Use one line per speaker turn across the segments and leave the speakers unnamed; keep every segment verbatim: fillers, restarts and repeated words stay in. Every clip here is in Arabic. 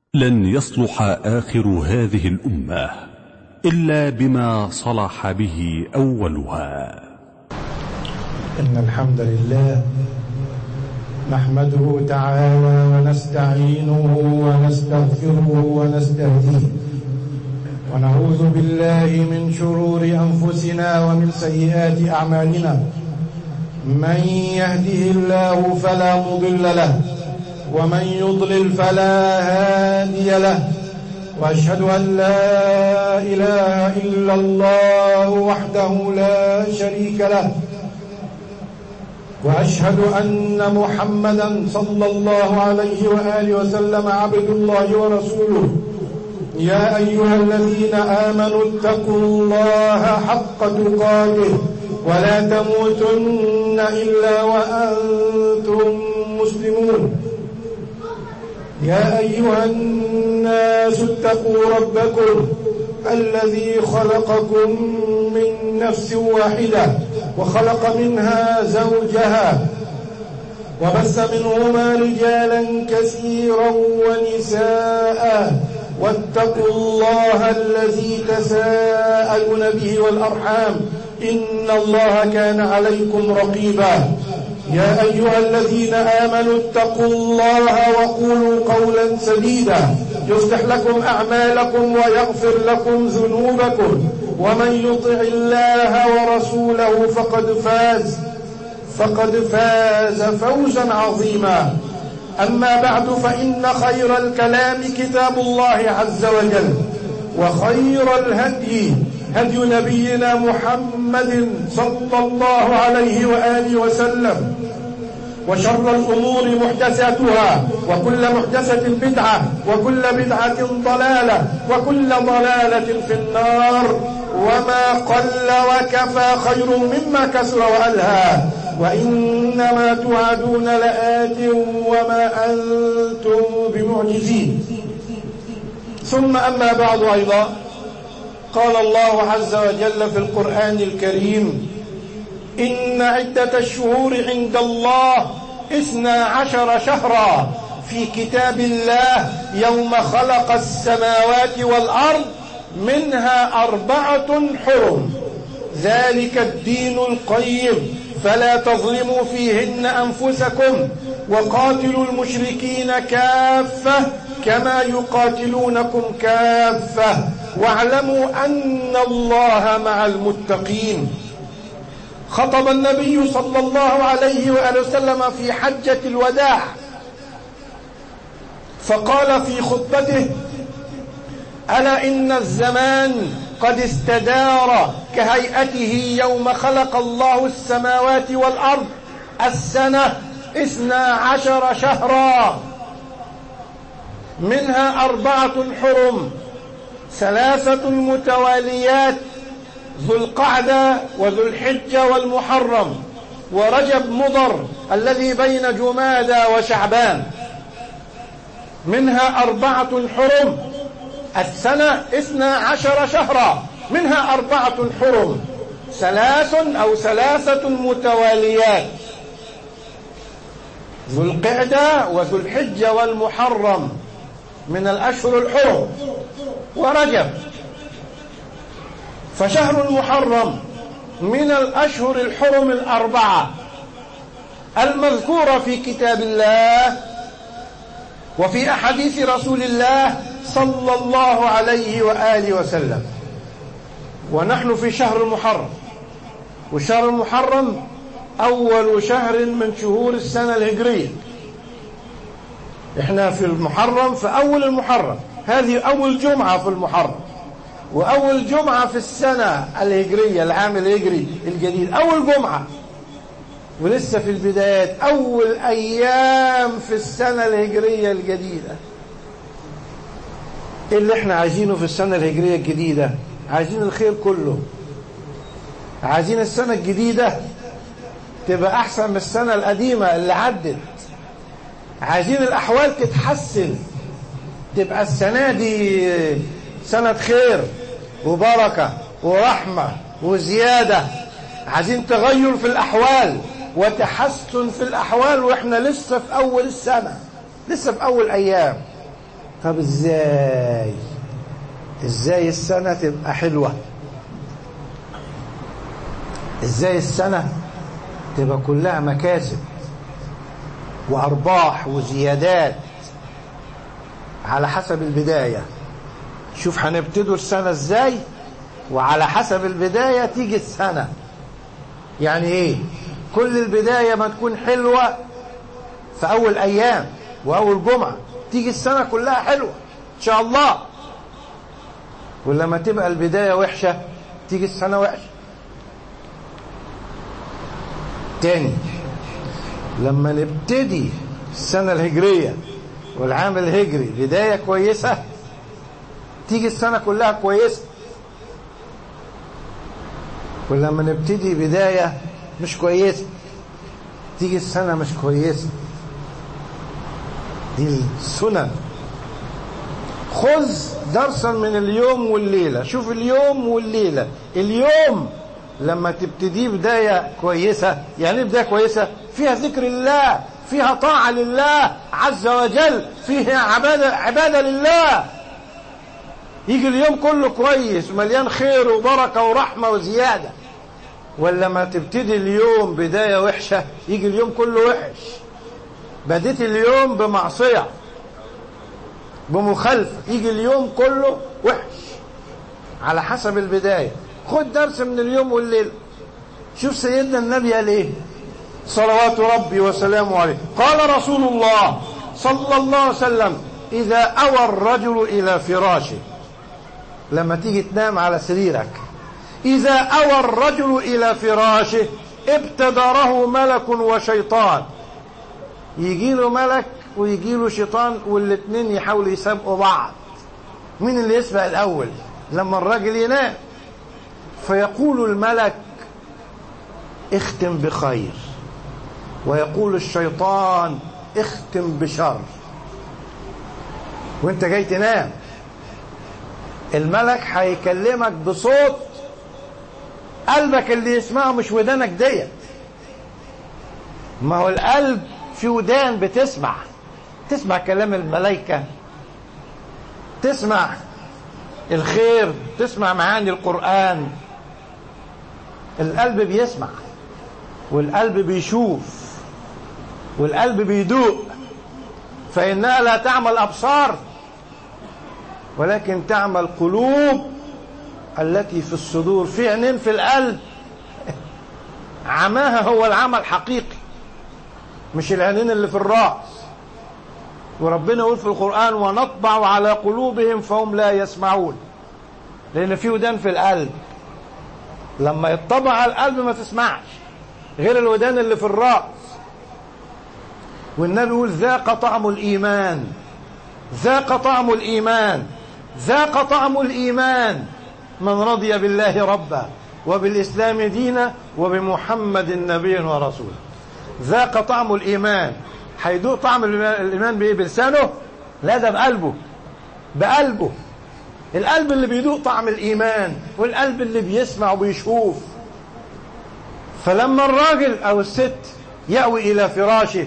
لن يصلح آخر هذه الأمة إلا بما صلح به أولها.
إن الحمد لله نحمده تعالى ونستعينه ونستغفره ونستهديه، ونعوذ بالله من شرور أنفسنا ومن سيئات أعمالنا. من يهده الله فلا مضل له، ومن يضلل فلا هادي له، وأشهد أن لا إله إلا الله وحده لا شريك له، وأشهد أن محمدا صلى الله عليه وآله وسلم عبد الله ورسوله. يا أيها الذين آمنوا اتقوا الله حق تقاته ولا تموتن إلا وأنتم مسلمون. يا أيها الناس اتقوا ربكم الذي خلقكم من نفس واحدة وخلق منها زوجها وبث منهما رجالا كثيرا ونساء، واتقوا الله الذي تساءلون به والأرحام إن الله كان عليكم رقيبا. يا أيها الذين آمنوا اتقوا الله وقولوا قولا سديدا يصلح لكم أعمالكم ويغفر لكم ذنوبكم، ومن يطع الله ورسوله فقد فاز فقد فاز فوزا عظيما. أما بعد، فإن خير الكلام كتاب الله عز وجل، وخير الهدي هدي نبينا محمد صلى الله عليه وآله وسلم، وشر الأمور محدثاتها، وكل محدثة بدعة، وكل بدعة ضلالة، وكل ضلالة في النار. وما قل وكفى خير مما كثر وألهى، وإنما توعدون لآت وما أنتم بمعجزين. ثم أما بعد أيضا، قال الله عز وجل في القرآن الكريم: إن عدة الشهور عند الله اثنا عشر شهرا في كتاب الله يوم خلق السماوات والأرض منها أربعة حرم، ذلك الدين القيم، فلا تظلموا فيهن أنفسكم، وقاتلوا المشركين كافة كما يقاتلونكم كافة، واعلموا أن الله مع المتقين. خطب النبي صلى الله عليه وآله وسلم في حجة الوداع، فقال في خطبته: ألا إن الزمان قد استدار كهيئته يوم خلق الله السماوات والأرض، السنة اثنا عشر شهرا، منها أربعة حرم، ثلاثة متواليات، ذو القعدة وذو الحجة والمحرم ورجب مضر الذي بين جمادى وشعبان. منها أربعة حرم، السنة اثنا عشر شهرا، منها أربعة حرم، ثلاث أو ثلاثة متواليات، ذو القعدة وذو الحجة والمحرم من الأشهر الحرم، ورجب. فشهر المحرم من الأشهر الحرم الأربعة المذكورة في كتاب الله وفي أحاديث رسول الله صلى الله عليه وآله وسلم. ونحن في شهر المحرم، وشهر المحرم أول شهر من شهور السنة الهجرية. احنا في المحرم، في أول المحرم، هذه أول جمعة في المحرم، وأول جمعة في السنة الهجرية، العام الهجري الجديد، أول جمعة، ولسه في البدايات، أول أيام في السنة الهجرية الجديدة. إيه اللي احنا عايزينه في السنة الهجرية الجديدة؟ عايزين الخير كله، عايزين السنة الجديدة تبقى أحسن من السنة القديمة اللي عدت، عايزين الأحوال تتحسن، تبقى السنة دي سنة خير وبركة ورحمة وزيادة. عايزين تغير في الأحوال وتحسن في الأحوال، وإحنا لسه في أول السنة، لسه في أول أيام. طب ازاي ازاي السنة تبقى حلوة؟ ازاي السنة تبقى كلها مكاسب وارباح وزيادات؟ على حسب البداية. شوف هنبتدوا السنة ازاي، وعلى حسب البداية تيجي السنة. يعني ايه؟ كل البداية ما تكون حلوة في اول ايام واول جمعة، تيجي السنة كلها حلوة ان شاء الله. ولما تبقى البداية وحشة تيجي السنة وحشة. تاني، لما نبتدي السنة الهجرية والعام الهجري بداية كويسة تيجي السنة كلها كويسة. ولما نبتدي بداية مش كويسة تيجي السنة مش كويسة. دي السنن. خذ درسا من اليوم والليلة. شوف اليوم والليلة. اليوم لما تبتدي بداية كويسة، يعني بداية كويسة فيها ذكر الله، فيها طاعة لله عز وجل، فيها عبادة, عبادة لله، يجي اليوم كله كويس ومليان خير وبركة ورحمة وزيادة. ولا ما تبتدي اليوم بداية وحشة يجي اليوم كله وحش. بديت اليوم بمعصية بمخالفة يجي اليوم كله وحش. على حسب البداية. خد درس من اليوم والليل. شوف سيدنا النبي قال ايه صلوات ربي وسلامه عليه. قال رسول الله صلى الله عليه وسلم: إذا أوى الرجل إلى فراشه، لما تيجي تنام على سريرك، إذا أوى الرجل إلى فراشه ابتدره ملك وشيطان. يجي له ملك ويجي له شيطان، والاثنين يحاولوا يسابقوا بعض مين اللي يسبق الأول لما الراجل ينام. فيقول الملك: اختم بخير، ويقول الشيطان: اختم بشر. وانت جاي تنام الملك هيكلمك بصوت قلبك اللي يسمعه، مش ودانك ديت. ما هو القلب في ودان بتسمع، تسمع كلام الملائكة، تسمع الخير، تسمع معاني القرآن. القلب بيسمع، والقلب بيشوف، والقلب بيدوق. فإنها لا تعمل أبصار ولكن تعمل قلوب التي في الصدور. في عينين في القلب عماها هو العمى الحقيقي، مش العينين اللي في الرأس. وربنا يقول في القرآن: ونطبع على قلوبهم فهم لا يسمعون. لأن في ودان في القلب، لما يطبع على القلب ما تسمعش غير الودان اللي في الرأس. والنبي يقول: ذاق طعم الإيمان، ذاق طعم الإيمان، ذاق طعم الإيمان من رضي بالله ربا وبالإسلام دينا وبمحمد نبيا ورسولا. ذاق طعم الإيمان. هيدوق طعم الإيمان بإيه؟ بلسانه؟ لا، ده بقلبه. بقلبه. القلب اللي بيدوق طعم الإيمان، والقلب اللي بيسمع وبيشوف. فلما الراجل أو الست يأوي إلى فراشه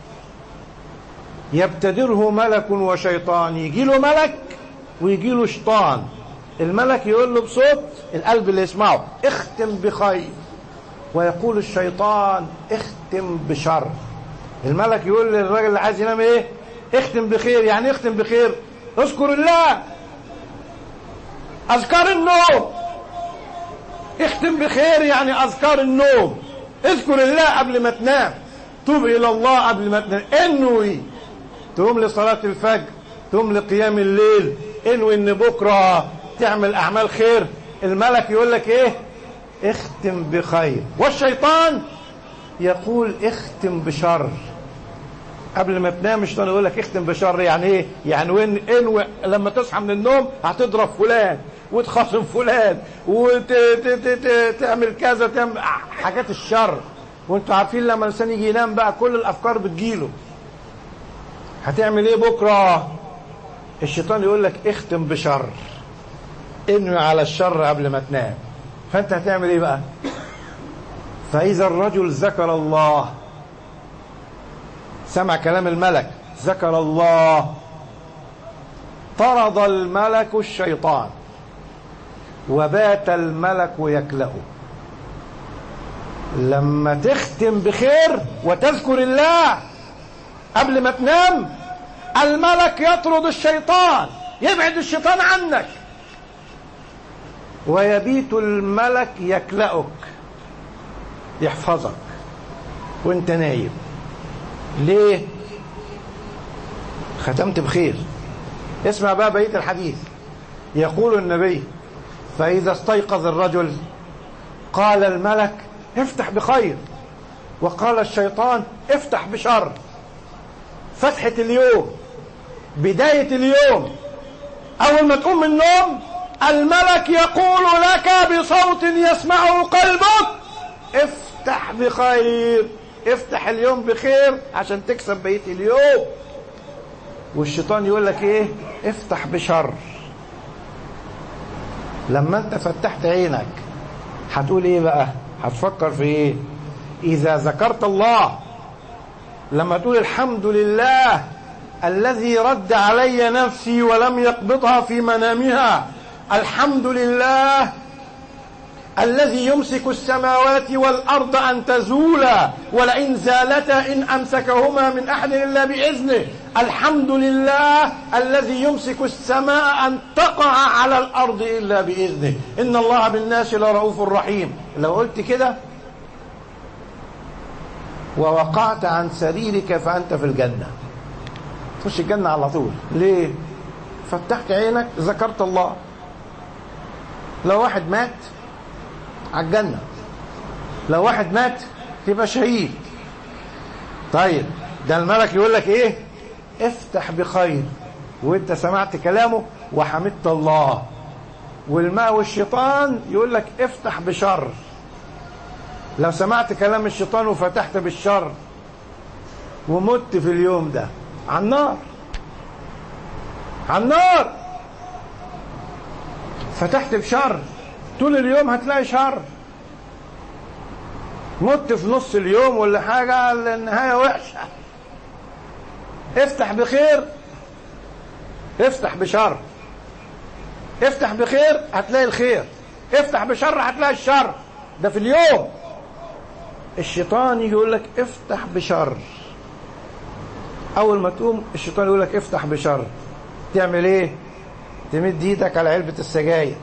يبتدره ملك وشيطان. يجي له ملك ويجي له شيطان. الملك يقول له بصوت القلب اللي يسمعه: اختم بخير، ويقول الشيطان: اختم بشر. الملك يقول للراجل اللي عايز ينام ايه؟ اختم بخير. يعني اختم بخير؟ اذكر الله، اذكار النوم. اختم بخير يعني اذكار النوم. اذكر الله قبل ما تنام، توب الى الله قبل ما تنام، انوي تقوم لصلاة الفجر، تقوم لقيام الليل، انوي ان بكرة تعمل اعمال خير. الملك يقول لك ايه؟ اختم بخير. والشيطان يقول: اختم بشر. قبل ما تنام الشيطان يقول لك اختم بشر. يعني ايه؟ يعني وين انوي لما تصحى من النوم هتضرب فلان وتخاصم فلان وتعمل كذا، تعمل حاجات الشر. وانتوا عارفين لما الانسان يجي ينام بقى كل الافكار بتجيله. هتعمل ايه بكره؟ الشيطان يقول لك اختم بشر، انوي على الشر قبل ما تنام. فانت هتعمل ايه بقى؟ فاذا الرجل ذكر الله، سمع كلام الملك، ذكر الله، طرد الملك الشيطان وبات الملك يكلأه. لما تختم بخير وتذكر الله قبل ما تنام، الملك يطرد الشيطان، يبعد الشيطان عنك، ويبيت الملك يكلأك، يحفظك وانت نايم. ليه؟ ختمت بخير. اسمع بقى بقية الحديث. يقول النبي: فإذا استيقظ الرجل قال الملك: افتح بخير، وقال الشيطان: افتح بشر. فتحة اليوم، بداية اليوم، أول ما تقوم من النوم الملك يقول لك بصوت يسمعه قلبك: افتح بخير، افتح اليوم بخير عشان تكسب بقية اليوم. والشيطان يقول لك ايه؟ افتح بشر. لما انت فتحت عينك هتقول ايه بقى؟ هتفكر في ايه؟ اذا ذكرت الله، لما تقول الحمد لله الذي رد علي نفسي ولم يقبضها في منامها، الحمد لله الذي يمسك السماوات والأرض أن تزولا ولئن زالتا إن أمسكهما من أحد إلا بإذنه، الحمد لله الذي يمسك السماء أن تقع على الأرض إلا بإذنه، إن الله بالناس لرؤوف رحيم. لو قلت كده ووقعت عن سريرك فأنت في الجنة، تخش الجنة على طول. ليه؟ فتحت عينك، ذكرت الله. لو واحد مات على الجنة، لو واحد مات تبقى شهيد. طيب ده الملك يقول لك ايه؟ افتح بخير، وانت سمعت كلامه وحمدت الله. والماء والشيطان يقول لك افتح بشر. لو سمعت كلام الشيطان وفتحت بالشر ومت في اليوم ده على النار، على النار. فتحت بشر طول اليوم هتلاقي شر. مت في نص اليوم ولا حاجة، النهاية وحشة. افتح بخير، افتح بشر. افتح بخير هتلاقي الخير، افتح بشر هتلاقي الشر. ده في اليوم. الشيطان يقول لك افتح بشر. اول ما تقوم الشيطان يقول لك افتح بشر، تعمل ايه؟ تمد ايدك على علبة السجاير.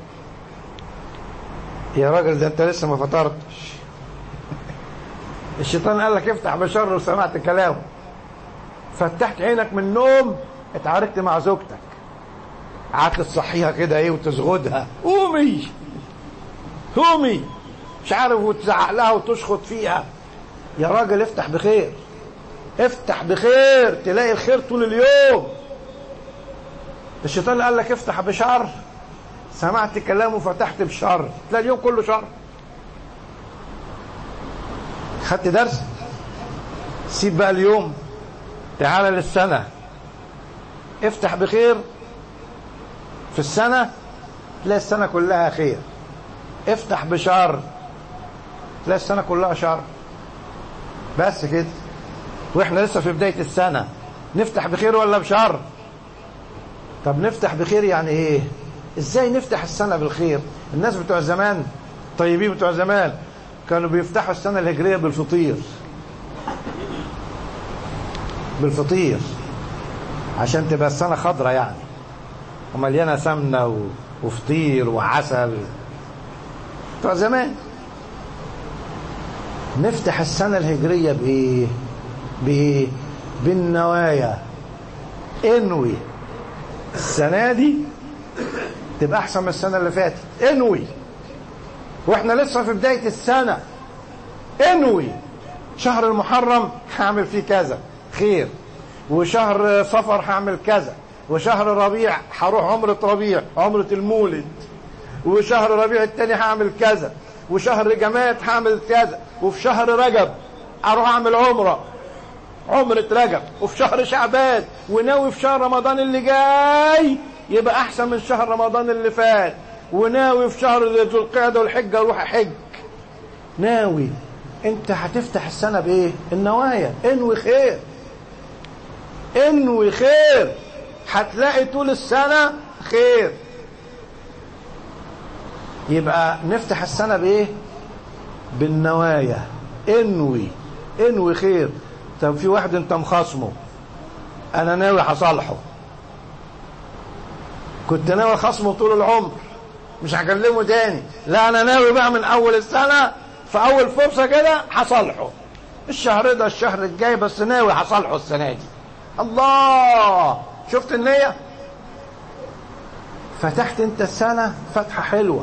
يا راجل ده انت لسه ما فطرتش. الشيطان قال لك افتح بشر وسمعت كلامه. فتحت عينك من النوم، اتعاركت مع زوجتك، قعدت تصحيها كده ايه وتزغدها، قومي قومي مش عارف، وتزعق لها وتشخط فيها. يا راجل افتح بخير، افتح بخير تلاقي الخير طول اليوم. الشيطان قال لك افتح بشر، سمعت كلامه فتحت بشر، تلاقي اليوم كله شر. خدت درس؟ سيب بقى اليوم، تعال للسنة. افتح بخير في السنة تلاقي السنة كلها خير. افتح بشر تلاقي السنة كلها شر. بس كده. واحنا لسه في بداية السنة، نفتح بخير ولا بشر؟ طب نفتح بخير يعني ايه؟ ازاي نفتح السنة بالخير؟ الناس بتوع زمان، طيبين بتوع زمان، كانوا بيفتحوا السنة الهجرية بالفطير. بالفطير عشان تبقى السنة خضرة يعني، ومليانة سمنة وفطير وعسل. بتوع زمان. نفتح السنة الهجرية بإيه؟ بإيه؟ بالنوايا. انوي السنة دي تبقى أحسن من السنة اللي فاتت. انوي واحنا لسه في بداية السنة. انوي شهر المحرم هعمل فيه كذا خير، وشهر صفر هعمل كذا، وشهر ربيع هروح عمرة ربيع، عمرة المولد، وشهر ربيع التاني هعمل كذا، وشهر جماد هعمل كذا، وفي شهر رجب اروح اعمل عمرة عمرة رجب، وفي شهر شعبان، وناوي في شهر رمضان اللي جاي يبقى احسن من شهر رمضان اللي فات، وناوي في شهر ذو القعدة والحجة اروح احج. ناوي. انت هتفتح السنة بايه؟ النوايا. انوي خير، انوي خير. هتلاقي طول السنة خير. يبقى نفتح السنة بايه؟ بالنوايا. انوي انوي خير. طب في واحد انت مخاصمه، انا ناوي هصالحه، كنت ناوي خصمه طول العمر مش هكلمه تاني، لا انا ناوي بقى من اول السنة في اول فرصة كده هصالحه، الشهر ده الشهر الجاي بس ناوي هصالحه السنة دي. الله، شفت النية؟ فتحت انت السنة فتحة حلوة.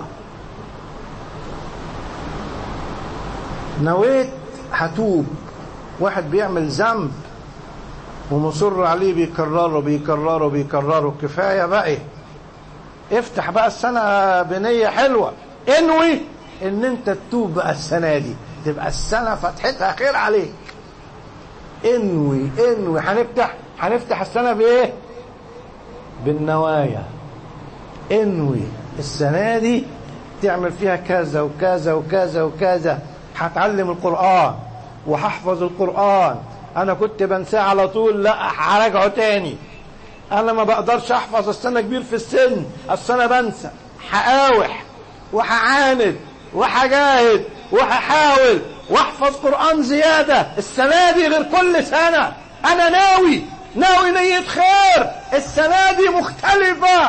نويت هتوب. واحد بيعمل ذنب ومصر عليه بيكرره بيكرره بيكرره، كفاية بقى. افتح بقى السنة بنية حلوة، انوي ان انت تتوب بقى السنة دي، تبقى السنة فتحتها خير عليك. انوي انوي. هنفتح هنفتح السنة بايه؟ بالنوايا. انوي السنة دي تعمل فيها كذا وكذا وكذا وكذا. هتعلم القرآن وهحفظ القرآن، انا كنت بنساه على طول، لا هراجعه تاني. انا ما بقدرش احفظ، السنة كبير في السن، السنة بنسى، هقاوح وهعاند وهجاهد وهحاول واحفظ قرآن زيادة السنة دي غير كل سنة. انا ناوي ناوي نية خير، السنة دي مختلفة.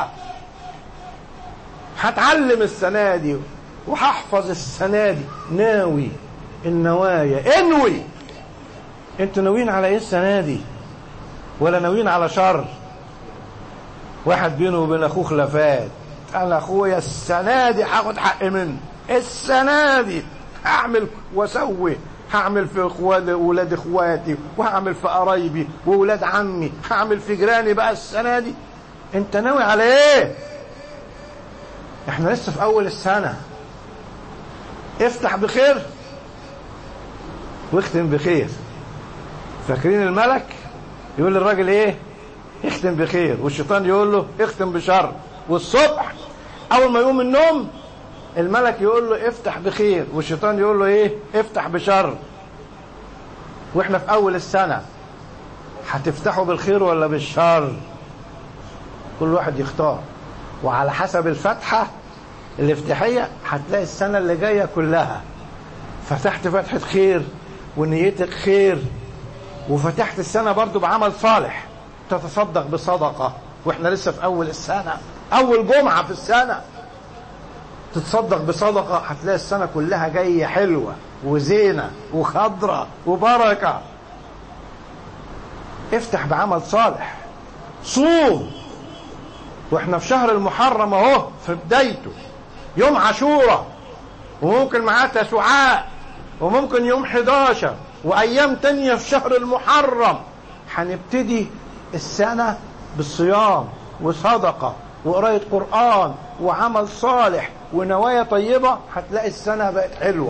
هتعلم السنة دي وهحفظ السنة دي، ناوي. النوايا انوي. انتوا ناويين على ايه السنة دي؟ ولا ناويين على شر؟ واحد بينه وبين اخوه خلافات، انا اخويا السنة دي هاخد حق منه، السنة دي هعمل واسوي، هعمل في اخواتي واولاد اخواتي، وهعمل في قرايبي واولاد عمي، هعمل في جيراني بقى السنة دي. انت ناوي على ايه؟ احنا لسه في اول السنة. افتح بخير واختم بخير. فاكرين الملك يقول للراجل ايه؟ اختم بخير، والشيطان يقول له اختم بشر. والصبح اول ما يقوم من النوم الملك يقول له افتح بخير، والشيطان يقول له ايه؟ افتح بشر. واحنا في اول السنة، هتفتحوا بالخير ولا بالشر؟ كل واحد يختار، وعلى حسب الفتحة الافتتاحية هتلاقي السنة اللي جاية كلها فتحت فتحة خير ونيتك خير، وفتحت السنة برضو بعمل صالح، تتصدق بصدقة واحنا لسه في اول السنة، اول جمعة في السنة تتصدق بصدقة، هتلاقي السنة كلها جاية حلوة وزينة وخضرة وبركة. افتح بعمل صالح. صوم واحنا في شهر المحرم اهو في بدايته، يوم عاشوراء وممكن معاه تسعاء وممكن يوم حداشر وايام تانية في شهر المحرم. هنبتدي السنة بالصيام وصدقة وقراية قرآن وعمل صالح ونوايا طيبة، هتلاقي السنة بقت حلوة.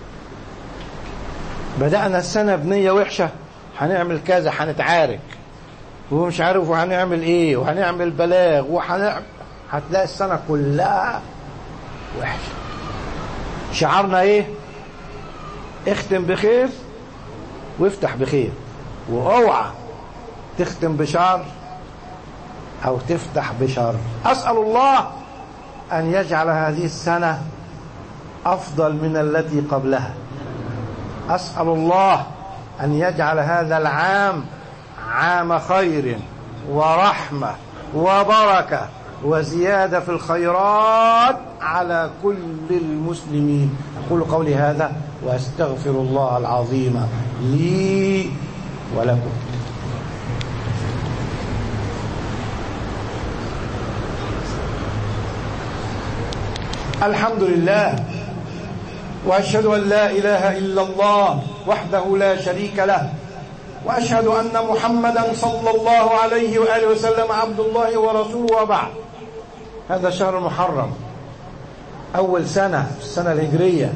بدأنا السنة بنية وحشة، هنعمل كذا، هنتعارك ومش عارف وهنعمل ايه وهنعمل بلاغ وهنعمل، هتلاقي السنة كلها وحشة. شعارنا ايه؟ اختم بخير وافتح بخير، واوعى تختم بشر او تفتح بشر. اسأل الله ان يجعل هذه السنة افضل من التي قبلها. اسأل الله ان يجعل هذا العام عام خير ورحمة وبركة وزيادة في الخيرات على كل المسلمين. أقول قولي هذا وأستغفر الله العظيم لي ولكم. الحمد لله، وأشهد أن لا إله إلا الله وحده لا شريك له، وأشهد أن محمدا صلى الله عليه وآله وسلم عبد الله ورسوله، وبعد. هذا شهر محرم، أول سنة في السنة الهجرية،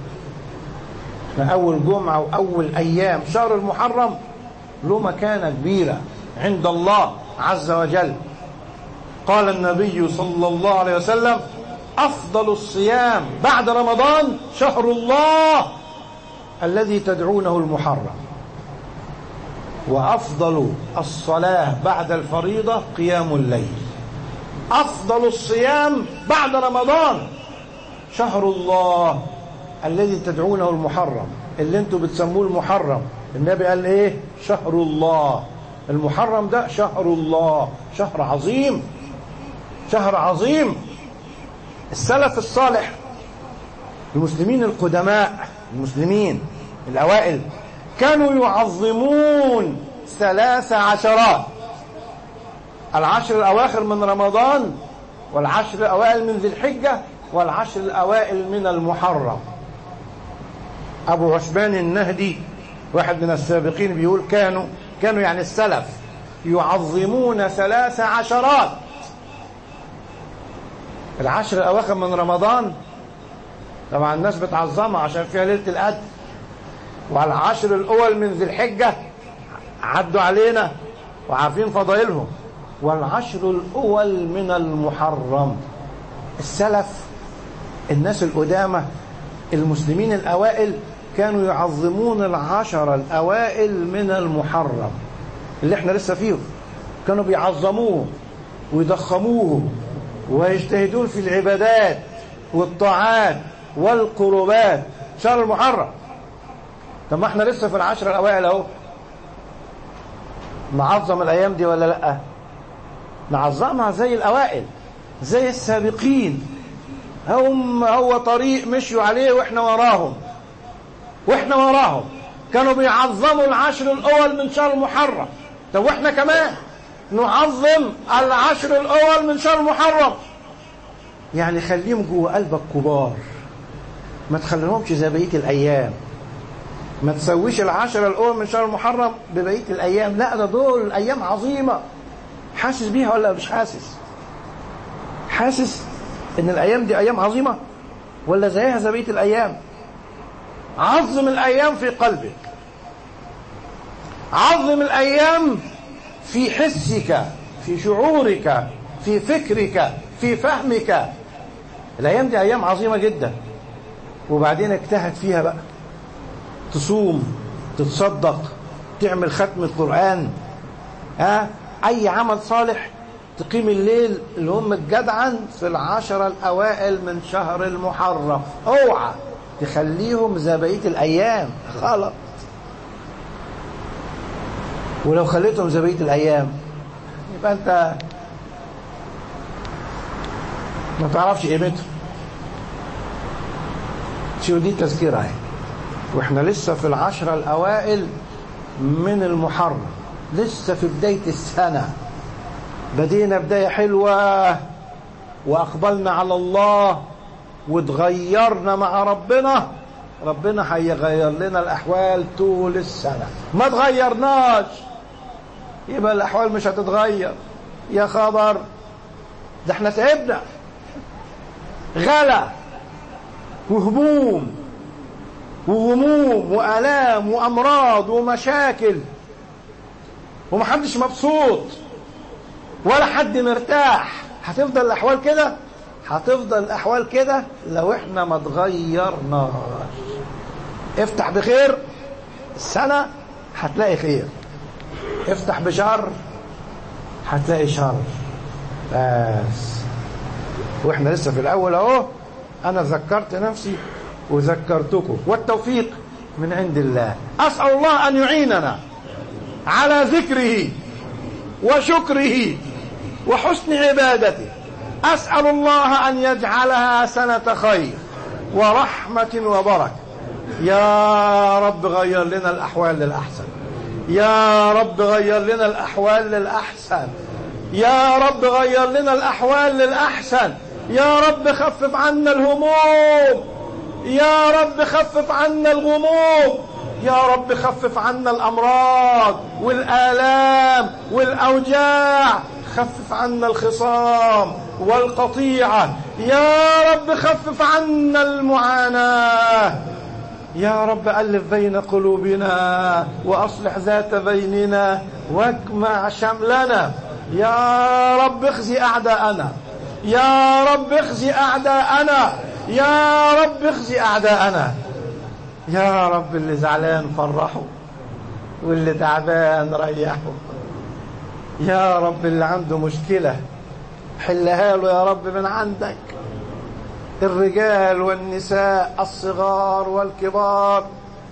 أول جمعة وأول أيام. شهر المحرم له مكانة كبيرة عند الله عز وجل. قال النبي صلى الله عليه وسلم: أفضل الصيام بعد رمضان شهر الله الذي تدعونه المحرم. وأفضل الصلاة بعد الفريضة قيام الليل. أفضل الصيام بعد رمضان شهر الله الذي تدعونه المحرم، اللي انتوا بتسموه المحرم. النبي قال ايه؟ شهر الله. المحرم ده شهر الله، شهر عظيم، شهر عظيم. السلف الصالح المسلمين القدماء، المسلمين الأوائل، كانوا يعظمون ثلاث عشرات: العشر الأواخر من رمضان، والعشر الأوائل من ذي الحجة، والعشر الأوائل من المحرم. أبو عثمان النهدي واحد من السابقين بيقول كانوا كانوا يعني السلف يعظمون ثلاث عشرات: العشر الأواخر من رمضان طبعا الناس بتعظمها عشان فيها ليلة القدر، والعشر الأول من ذي الحجة عدوا علينا وعارفين فضائلهم، والعشر الأول من المحرم. السلف الناس القدامى المسلمين الأوائل كانوا يعظمون العشر الأوائل من المحرم اللي احنا لسه فيه، كانوا بيعظموه ويضخموه ويجتهدون في العبادات والطاعات والقربات. شهر المحرم. طب ما احنا لسه في العشر الأوائل اهو، نعظم الأيام دي ولا لأ؟ نعظمها زي الأوائل، زي السابقين. هم هو طريق مشوا عليه واحنا وراهم، واحنا وراهم كانوا بيعظموا العشر الأول من شهر المحرم. طب واحنا كمان نعظم العشر الأول من شهر المحرم. يعني خليهم جوه قلبك كبار، ما تخليهمش زي بقية الأيام. ما تسويش العشر الأول من شهر المحرم ببقية الأيام، لا، ده دول أيام عظيمة. حاسس بيها ولا مش حاسس؟ حاسس إن الأيام دي أيام عظيمة ولا زيها زي بقية الأيام؟ عظم الأيام في قلبك، عظم الأيام في حسك، في شعورك، في فكرك، في فهمك. الأيام دي أيام عظيمة جدا. وبعدين اجتهد فيها بقى، تصوم، تتصدق، تعمل ختم القرآن، ها أي عمل صالح، تقيم الليل اللي هم الجدعا في العشرة الأوائل من شهر المحرم. اوعى تخليهم زي بقية الأيام، غلط. ولو خليتهم زي بقية الأيام يبقى أنت ما تعرفش قيمتهم. شو دي تذكيرة اهي، واحنا لسه في العشرة الأوائل من المحرم، لسه في بداية السنة، بدينا بداية حلوة وأقبلنا على الله وتغيرنا مع ربنا. ربنا هيغير لنا الأحوال طول السنة. ما تغيرناش يبقى الأحوال مش هتتغير. يا خبر، ده احنا تعبنا، غلا وهموم وغموم وآلام وأمراض ومشاكل، ومحدش مبسوط ولا حد مرتاح. هتفضل الأحوال كده؟ هتفضل الأحوال كده لو احنا ما تغيرناش. افتح بخير السنة هتلاقي خير، افتح بشر هتلاقي شر. بس واحنا لسه في الأول اهو. أنا ذكرت نفسي وذكرتكم، والتوفيق من عند الله. أسأل الله أن يعيننا على ذكره وشكره وحسن عبادته. أسأل الله أن يجعلها سنة خير ورحمة وبركة. يا رب غير لنا الأحوال للأحسن، يا رب غير لنا الأحوال للأحسن، يا رب غير لنا الأحوال للأحسن. يا رب خفف عنا الهموم، يا رب خفف عنا الغموم، يا رب خفف عنا الأمراض والآلام والأوجاع، خفف عنا الخصام والقطيعة. يا رب خفف عنا المعاناة. يا رب ألف بين قلوبنا وأصلح ذات بيننا واجمع شملنا. يا رب اخزي أعداءنا، يا رب اخزي أعداءنا، يا رب اخزي أعداءنا. يا رب اللي زعلان فرحه، واللي تعبان ريحه. يا رب اللي عنده مشكلة حلها له يا رب من عندك، الرجال والنساء الصغار والكبار.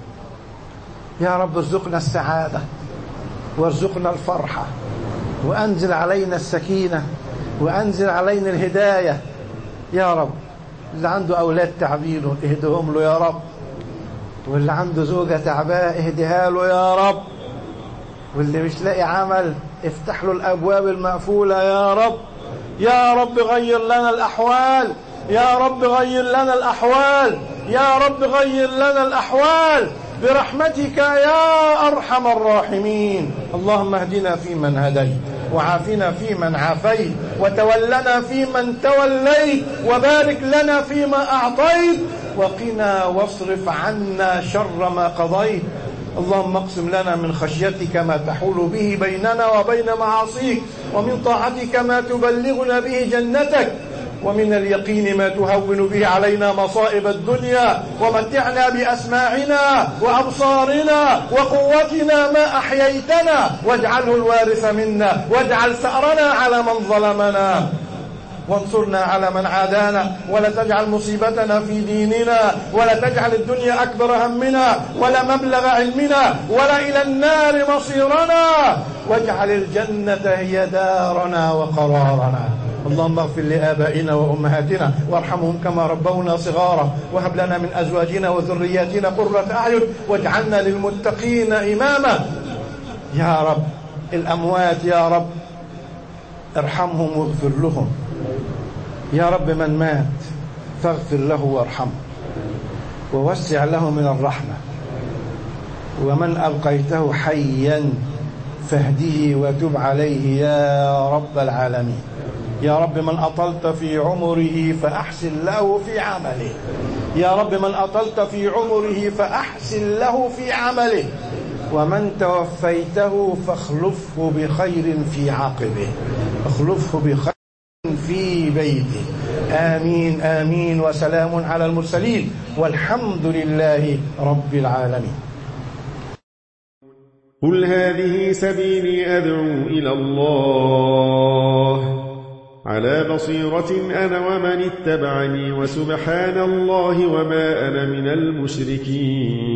يا رب ارزقنا السعادة وارزقنا الفرحة، وأنزل علينا السكينة وأنزل علينا الهداية يا رب. اللي عنده أولاد تعبينه اهدهم له يا رب، واللي عنده زوجة تعباه اهدها له يا رب، واللي مش لاقي عمل افتح له الأبواب المقفولة يا رب. يا رب غير لنا الأحوال، يا رب غير لنا الأحوال، يا رب غير لنا الأحوال برحمتك يا أرحم الراحمين. اللهم اهدنا فيمن هديت، وعافنا فيمن عافيت، وتولنا فيمن توليت، وبارك لنا فيما أعطيت، وقنا واصرف عنا شر ما قضيت. اللهم اقسم لنا من خشيتك ما تحول به بيننا وبين معاصيك، ومن طاعتك ما تبلغنا به جنتك، ومن اليقين ما تهون به علينا مصائب الدنيا، ومتعنا بأسماعنا وأبصارنا وقوتنا ما أحييتنا، واجعله الوارث منا، واجعل ثأرنا على من ظلمنا، وانصرنا على من عادانا، ولا تجعل مصيبتنا في ديننا، ولا تجعل الدنيا أكبر همنا ولا مبلغ علمنا ولا إلى النار مصيرنا، واجعل الجنة هي دارنا وقرارنا. اللهم اغفر لآبائنا وأمهاتنا وارحمهم كما ربونا صغارا، وهب لنا من أزواجنا وذرياتنا قرة أعين، واجعلنا للمتقين إماما. يا رب الأموات يا رب ارحمهم واغفر لهم. يا رب من مات فاغفر له وارحمه ووسع له من الرحمة، ومن أبقيته حيا فاهده وتب عليه يا رب العالمين. يا رب من أطلت في عمره فأحسن له في عمله، يا رب من أطلت في عمره فأحسن له في عمله، ومن توفيته فاخلفه بخير في عقبه، اخلفه بخير في بيته. آمين آمين. وسلام على المرسلين والحمد لله رب العالمين.
قل هذه سبيلي أدعو إلى الله على بصيرة أنا ومن اتبعني، وسبحان الله وما أنا من المشركين.